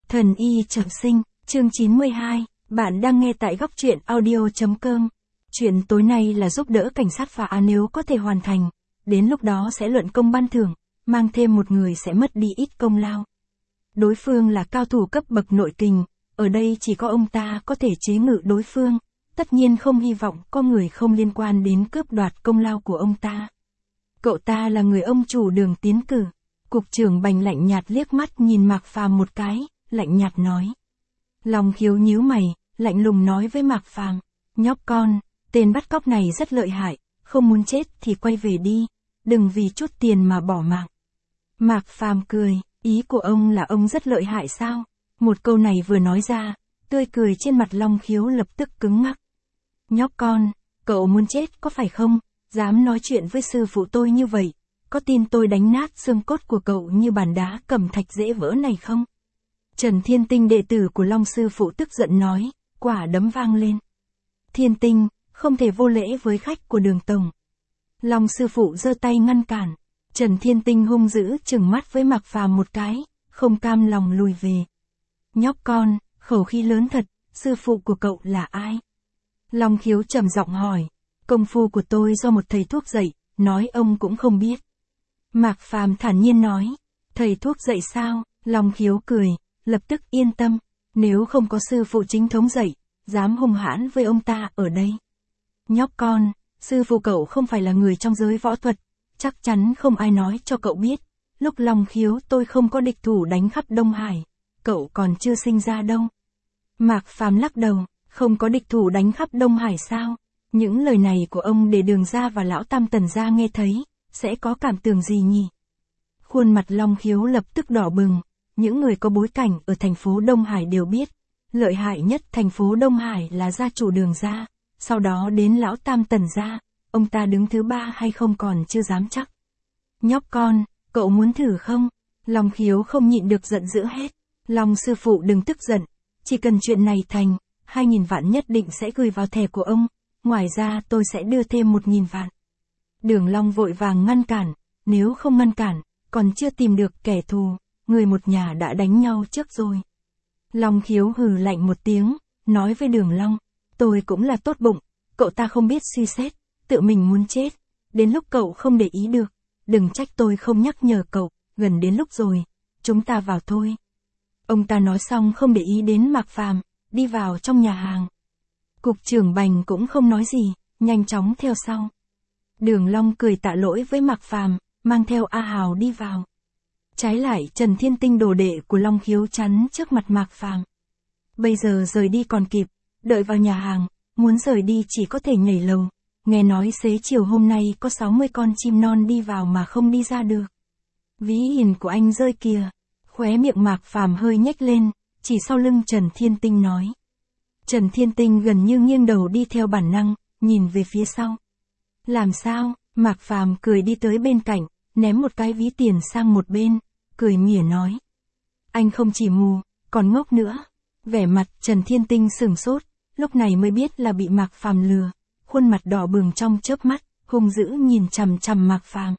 Thần y trọng sinh, chương 92, bạn đang nghe tại góc truyện audio.com. Chuyện tối nay là giúp đỡ cảnh sát phá án nếu có thể hoàn thành, đến lúc đó sẽ luận công ban thưởng, mang thêm một người sẽ mất đi ít công lao. Đối phương là cao thủ cấp bậc nội kình, ở đây chỉ có ông ta có thể chế ngự đối phương, tất nhiên không hy vọng có người không liên quan đến cướp đoạt công lao của ông ta. Cậu ta là người ông chủ Đường tiến cử. Cục trưởng Bành lạnh nhạt liếc mắt nhìn Mạc Phàm một cái, lạnh nhạt nói. Long Khiếu nhíu mày, lạnh lùng nói với Mạc Phàm, nhóc con, tên bắt cóc này rất lợi hại, không muốn chết thì quay về đi, đừng vì chút tiền mà bỏ mạng. Mạc Phàm cười, ý của ông là ông rất lợi hại sao? Một câu này vừa nói ra, tươi cười trên mặt Long Khiếu lập tức cứng ngắc. Nhóc con, cậu muốn chết có phải không? Dám nói chuyện với sư phụ tôi như vậy, có tin tôi đánh nát xương cốt của cậu như bàn đá cẩm thạch dễ vỡ này không? Trần Thiên Tinh đệ tử của Long sư phụ tức giận nói, quả đấm vang lên. Thiên Tinh, không thể vô lễ với khách của Đường tổng. Long sư phụ giơ tay ngăn cản. Trần Thiên Tinh hung dữ trừng mắt với Mạc Phàm một cái, không cam lòng lùi về. Nhóc con, khẩu khí lớn thật, sư phụ của cậu là ai? Long Khiếu trầm giọng hỏi. Công phu của tôi do một thầy thuốc dạy, nói ông cũng không biết. Mạc Phàm thản nhiên nói, thầy thuốc dạy sao? Long Khiếu cười, lập tức yên tâm, nếu không có sư phụ chính thống dạy, dám hung hãn với ông ta ở đây. Nhóc con, sư phụ cậu không phải là người trong giới võ thuật, chắc chắn không ai nói cho cậu biết. Lúc Long Khiếu tôi không có địch thủ đánh khắp Đông Hải, cậu còn chưa sinh ra đâu. Mạc Phàm lắc đầu, không có địch thủ đánh khắp Đông Hải sao? Những lời này của ông để Đường gia và lão Tam Tần gia nghe thấy, sẽ có cảm tưởng gì nhỉ? Khuôn mặt Long Khiếu lập tức đỏ bừng, những người có bối cảnh ở thành phố Đông Hải đều biết, lợi hại nhất thành phố Đông Hải là gia chủ Đường gia, sau đó đến lão Tam Tần gia, ông ta đứng thứ ba hay không còn chưa dám chắc. Nhóc con, cậu muốn thử không? Long Khiếu không nhịn được giận dữ hết. Long sư phụ đừng tức giận, chỉ cần chuyện này thành, 2.000 vạn nhất định sẽ gửi vào thẻ của ông, ngoài ra tôi sẽ đưa thêm 1.000 vạn. Đường Long vội vàng ngăn cản, nếu không ngăn cản, còn chưa tìm được kẻ thù, người một nhà đã đánh nhau trước rồi. Long Khiếu hừ lạnh một tiếng, nói với Đường Long, tôi cũng là tốt bụng, cậu ta không biết suy xét, tự mình muốn chết, đến lúc cậu không để ý được, đừng trách tôi không nhắc nhở cậu, gần đến lúc rồi, chúng ta vào thôi. Ông ta nói xong không để ý đến Mạc Phàm, đi vào trong nhà hàng. Cục trưởng Bành cũng không nói gì, nhanh chóng theo sau. Đường Long cười tạ lỗi với Mạc Phàm, mang theo A Hào đi vào. Trái lại Trần Thiên Tinh đồ đệ của Long Khiếu chắn trước mặt Mạc Phàm. Bây giờ rời đi còn kịp, đợi vào nhà hàng, muốn rời đi chỉ có thể nhảy lầu. Nghe nói xế chiều hôm nay có 60 con chim non đi vào mà không đi ra được. Ví hiền của anh rơi kìa. Khóe miệng Mạc Phàm hơi nhếch lên, chỉ sau lưng Trần Thiên Tinh nói. Trần Thiên Tinh gần như nghiêng đầu đi theo bản năng, nhìn về phía sau. Làm sao? Mạc Phàm cười đi tới bên cạnh, ném một cái ví tiền sang một bên, cười mỉa nói. Anh không chỉ mù, còn ngốc nữa. Vẻ mặt Trần Thiên Tinh sửng sốt, lúc này mới biết là bị Mạc Phàm lừa, khuôn mặt đỏ bừng trong chớp mắt, hung dữ nhìn chằm chằm Mạc Phàm.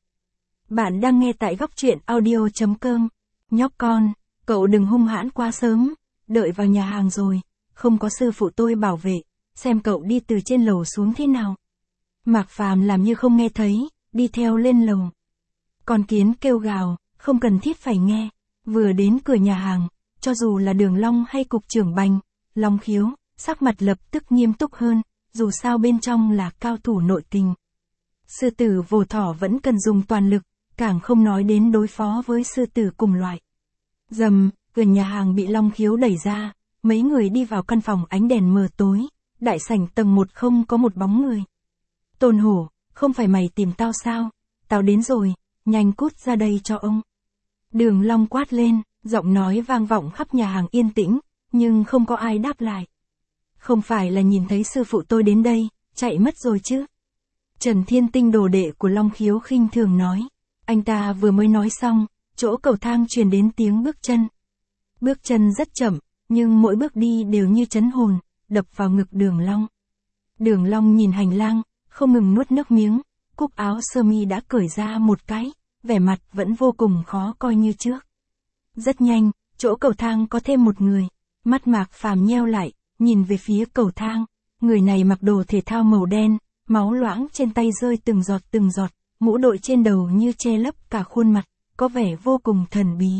Bạn đang nghe tại góc truyện audio.com. Nhóc con, cậu đừng hung hãn quá sớm, đợi vào nhà hàng rồi, không có sư phụ tôi bảo vệ, xem cậu đi từ trên lầu xuống thế nào. Mạc Phàm làm như không nghe thấy, đi theo lên lầu. Con kiến kêu gào, không cần thiết phải nghe, vừa đến cửa nhà hàng, cho dù là Đường Long hay cục trưởng Bành, Long Khiếu, sắc mặt lập tức nghiêm túc hơn, dù sao bên trong là cao thủ nội kình. Sư tử Vồ Thỏ vẫn cần dùng toàn lực, càng không nói đến đối phó với sư tử cùng loại. Rầm, cửa nhà hàng bị Long Khiếu đẩy ra, mấy người đi vào căn phòng ánh đèn mờ tối, đại sảnh tầng 1 không có một bóng người. Tôn Hổ, không phải mày tìm tao sao? Tao đến rồi, nhanh cút ra đây cho ông. Đường Long quát lên, giọng nói vang vọng khắp nhà hàng yên tĩnh, nhưng không có ai đáp lại. Không phải là nhìn thấy sư phụ tôi đến đây, chạy mất rồi chứ? Trần Thiên Tinh đồ đệ của Long Khiếu khinh thường nói. Anh ta vừa mới nói xong, chỗ cầu thang truyền đến tiếng bước chân. Bước chân rất chậm, nhưng mỗi bước đi đều như chấn hồn, đập vào ngực Đường Long. Đường Long nhìn hành lang, không ngừng nuốt nước miếng, cúc áo sơ mi đã cởi ra một cái, vẻ mặt vẫn vô cùng khó coi như trước. Rất nhanh, Chỗ cầu thang có thêm một người. Mắt Mạc Phàm nheo lại, nhìn về phía cầu thang. Người này mặc đồ thể thao màu đen, máu loãng trên tay rơi từng giọt, mũ đội trên đầu như che lấp cả khuôn mặt, có vẻ vô cùng thần bí.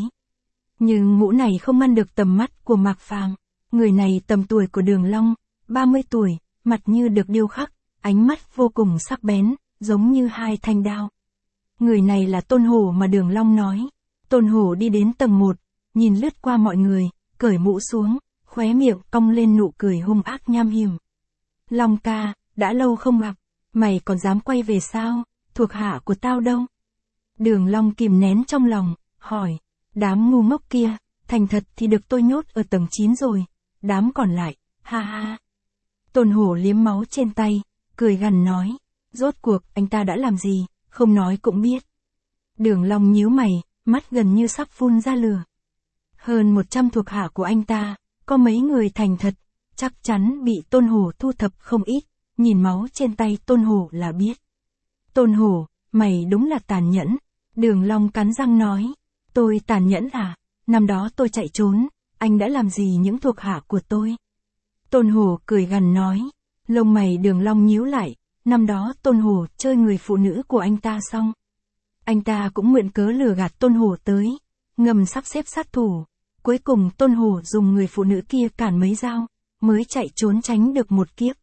Nhưng mũ này không ngăn được tầm mắt của Mạc Phàm. Người này tầm tuổi của Đường Long, 30 tuổi, mặt như được điêu khắc, ánh mắt vô cùng sắc bén, giống như hai thanh đao. Người này là Tôn Hổ mà Đường Long nói. Tôn Hổ đi đến tầng 1, nhìn lướt qua mọi người, cởi mũ xuống, khóe miệng cong lên nụ cười hung ác nham hiểm. Long ca, đã lâu không gặp, mày còn dám quay về sao, thuộc hạ của tao đâu? Đường Long kìm nén trong lòng, hỏi, đám ngu ngốc kia, thành thật thì được tôi nhốt ở tầng 9 rồi, đám còn lại, ha ha. Tôn Hổ liếm máu trên tay, cười gằn nói, rốt cuộc anh ta đã làm gì, không nói cũng biết. Đường Long nhíu mày, mắt gần như sắp phun ra lửa. Hơn 100 thuộc hạ của anh ta, có mấy người thành thật, chắc chắn bị Tôn Hổ thu thập không ít, nhìn máu trên tay Tôn Hổ là biết. Tôn Hổ, mày đúng là tàn nhẫn. Đường Long cắn răng nói, tôi tàn nhẫn à, năm đó tôi chạy trốn, anh đã làm gì những thuộc hạ của tôi? Tôn Hổ cười gằn nói, lông mày Đường Long nhíu lại, năm đó Tôn Hổ chơi người phụ nữ của anh ta xong. Anh ta cũng mượn cớ lừa gạt Tôn Hổ tới, ngầm sắp xếp sát thủ. Cuối cùng Tôn Hổ dùng người phụ nữ kia cản mấy dao, mới chạy trốn tránh được một kiếp.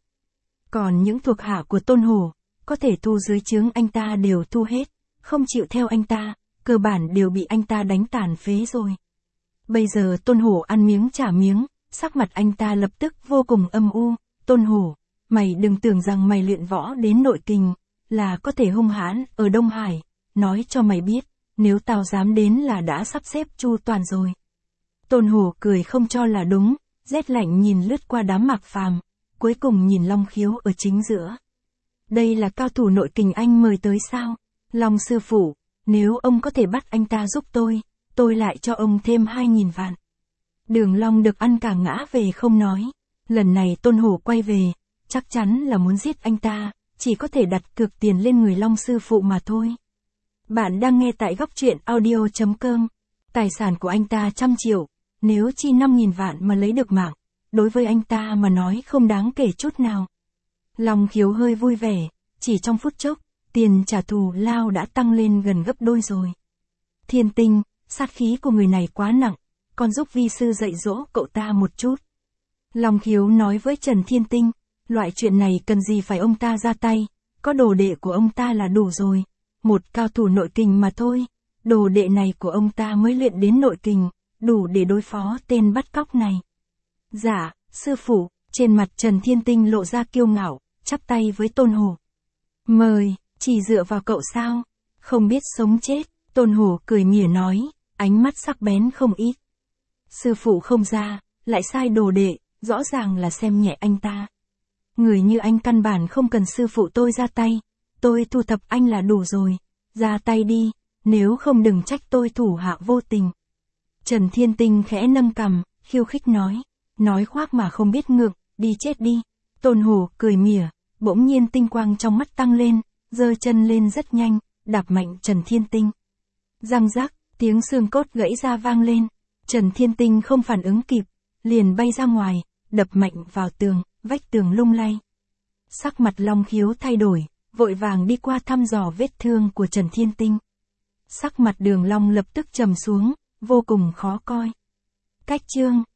Còn những thuộc hạ của Tôn Hổ, có thể thu dưới trướng anh ta đều thu hết, không chịu theo anh ta, cơ bản đều bị anh ta đánh tàn phế rồi. Bây giờ Tôn Hổ ăn miếng trả miếng, sắc mặt anh ta lập tức vô cùng âm u. Tôn Hổ, mày đừng tưởng rằng mày luyện võ đến nội kình, là có thể hung hãn ở Đông Hải, nói cho mày biết, nếu tao dám đến là đã sắp xếp chu toàn rồi. Tôn Hổ cười không cho là đúng, rét lạnh nhìn lướt qua đám Mạc Phàm, cuối cùng nhìn Long Khiếu ở chính giữa. Đây là cao thủ nội kình anh mời tới sao? Long sư phụ, nếu ông có thể bắt anh ta giúp tôi lại cho ông thêm 2.000 vạn. Đường Long được ăn cả ngã về không nói. Lần này Tôn Hổ quay về, chắc chắn là muốn giết anh ta, chỉ có thể đặt cược tiền lên người Long sư phụ mà thôi. Bạn đang nghe tại góc truyện audio.com. Tài sản của anh ta 100 triệu, nếu chi 5.000 vạn mà lấy được mạng, đối với anh ta mà nói không đáng kể chút nào. Long Khiếu hơi vui vẻ, chỉ trong phút chốc, tiền trả thù lao đã tăng lên gần gấp đôi rồi. Thiên Tinh, sát khí của người này quá nặng, con giúp vi sư dạy dỗ cậu ta một chút. Long Khiếu nói với Trần Thiên Tinh, loại chuyện này cần gì phải ông ta ra tay, có đồ đệ của ông ta là đủ rồi, một cao thủ nội kình mà thôi, đồ đệ này của ông ta mới luyện đến nội kình, đủ để đối phó tên bắt cóc này. Dạ, sư phụ, trên mặt Trần Thiên Tinh lộ ra kiêu ngạo, chắp tay với Tôn Hổ. Mời, chỉ dựa vào cậu sao, không biết sống chết, Tôn Hổ cười mỉa nói, ánh mắt sắc bén không ít. Sư phụ không ra, lại sai đồ đệ, rõ ràng là xem nhẹ anh ta. Người như anh căn bản không cần sư phụ tôi ra tay, tôi thu thập anh là đủ rồi, ra tay đi, nếu không đừng trách tôi thủ hạ vô tình. Trần Thiên Tinh khẽ nâng cằm, khiêu khích nói khoác mà không biết ngượng, đi chết đi. Tôn Hổ cười mỉa, bỗng nhiên tinh quang trong mắt tăng lên, giơ chân lên rất nhanh, đạp mạnh Trần Thiên Tinh. Răng rắc, tiếng xương cốt gãy ra vang lên, Trần Thiên Tinh không phản ứng kịp, liền bay ra ngoài, đập mạnh vào tường, vách tường lung lay. Sắc mặt Long Khiếu thay đổi, vội vàng đi qua thăm dò vết thương của Trần Thiên Tinh. Sắc mặt Đường Long lập tức trầm xuống, vô cùng khó coi. Cách chương